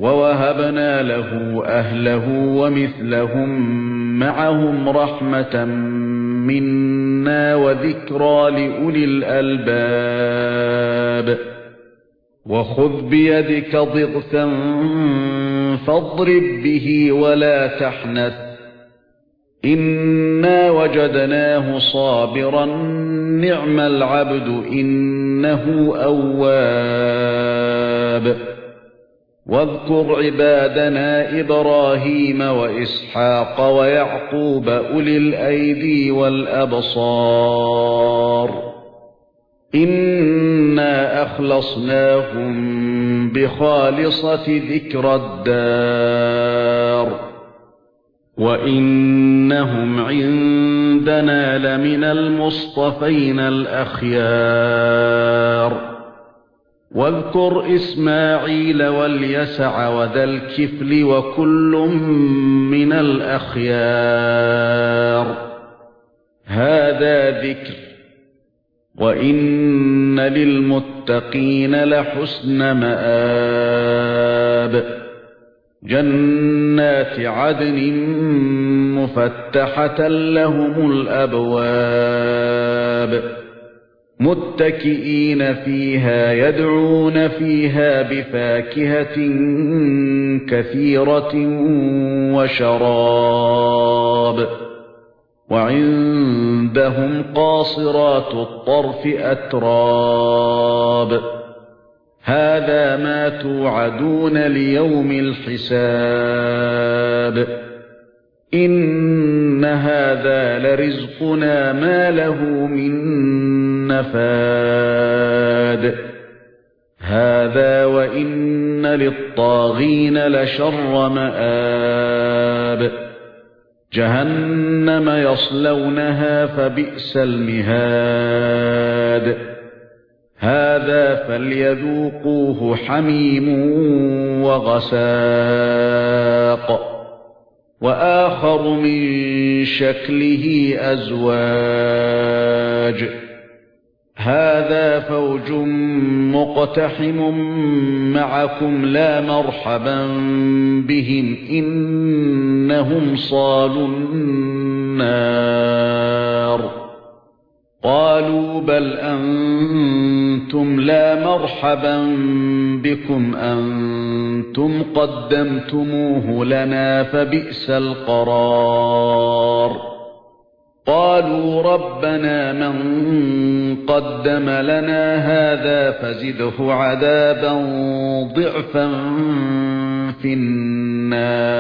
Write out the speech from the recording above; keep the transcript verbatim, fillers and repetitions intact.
وَوَهَبْنَا لَهُ أَهْلَهُ وَمِثْلَهُم مَّعَهُمْ رَحْمَةً مِنَّا وَذِكْرَىٰ لِأُولِي الْأَلْبَابِ وَخُذْ بِيَدِكَ ضِغْثًا فَاضْرِب بِّهِ وَلَا تَحْنَثْ إِنَّا وَجَدْنَاهُ صَابِرًا نِّعْمَ الْعَبْدُ إِنَّهُ أَوَّابٌ وَاذْكُرْ عِبَادَنَا إِبْرَاهِيمَ وَإِسْحَاقَ وَيَعْقُوبَ أُولِي الْأَيْدِي وَالْأَبْصَارِ إِنَّا أَخْلَصْنَاهُم بِخَالِصَةٍ ذِكْرَى الدَّارِ وَإِنَّهُمْ عِندَنَا لَمِنَ الْمُصْطَفَيْنَ الْأَخْيَارِ وَاذْكُرْ إِسْمَاعِيلَ وَالْيَسَعَ وَذَا الْكِفْلِ وَكُلٌّ مِنَ الْأَخْيَارِ هَذَا ذِكْرٌ وَإِنَّ لِلْمُتَّقِينَ لَحُسْنَ مَآبٍ جَنَّاتِ عَدْنٍ مُفَتَّحَةً لَهُمُ الْأَبْوَابُ مُتَّكِئِينَ فِيهَا يَدْعُونَ فِيهَا بِفَاكِهَةٍ كَثِيرَةٍ وَشَرَابٍ وَعِندَهُمْ قَاصِرَاتُ الطَّرْفِ أَتْرَابٌ هَذَا مَا تُوعَدُونَ لِيَوْمِ الْحِسَابِ إِنَّ هَذَا لَرِزْقُنَا مَا لَهُ مِن نَّفَادٍ هَذَا وَإِنَّ لِلطَّاغِينَ لَشَرَّ مَآبٍ جَهَنَّمَ يَصْلَوْنَهَا فَبِئْسَ الْمِهَادُ هَذَا فَلْيَذُوقُوهُ حَمِيمٌ وَغَسَّاقٌ وَآخَرُ مِن شَكْلِهِ أَزْوَاجٌ هَذَا فَوْجٌ مُقْتَحِمٌ مَعَكُمْ لَا مَرْحَبًا بِهِمْ إِنَّهُمْ صَالُو النَّارِ قَالُوا بَلْ أَنْتُمْ لَا مَرْحَبًا بِكُمْ أَنْتُمْ قَدَّمْتُمُوهُ لَنَا فَبِئْسَ الْقَرَارُ قَالُوا رَبَّنَا مَنْ قَدَّمَ لَنَا هَذَا فَزِدْهُ عَذَابًا ضِعْفًا فِي النَّارِ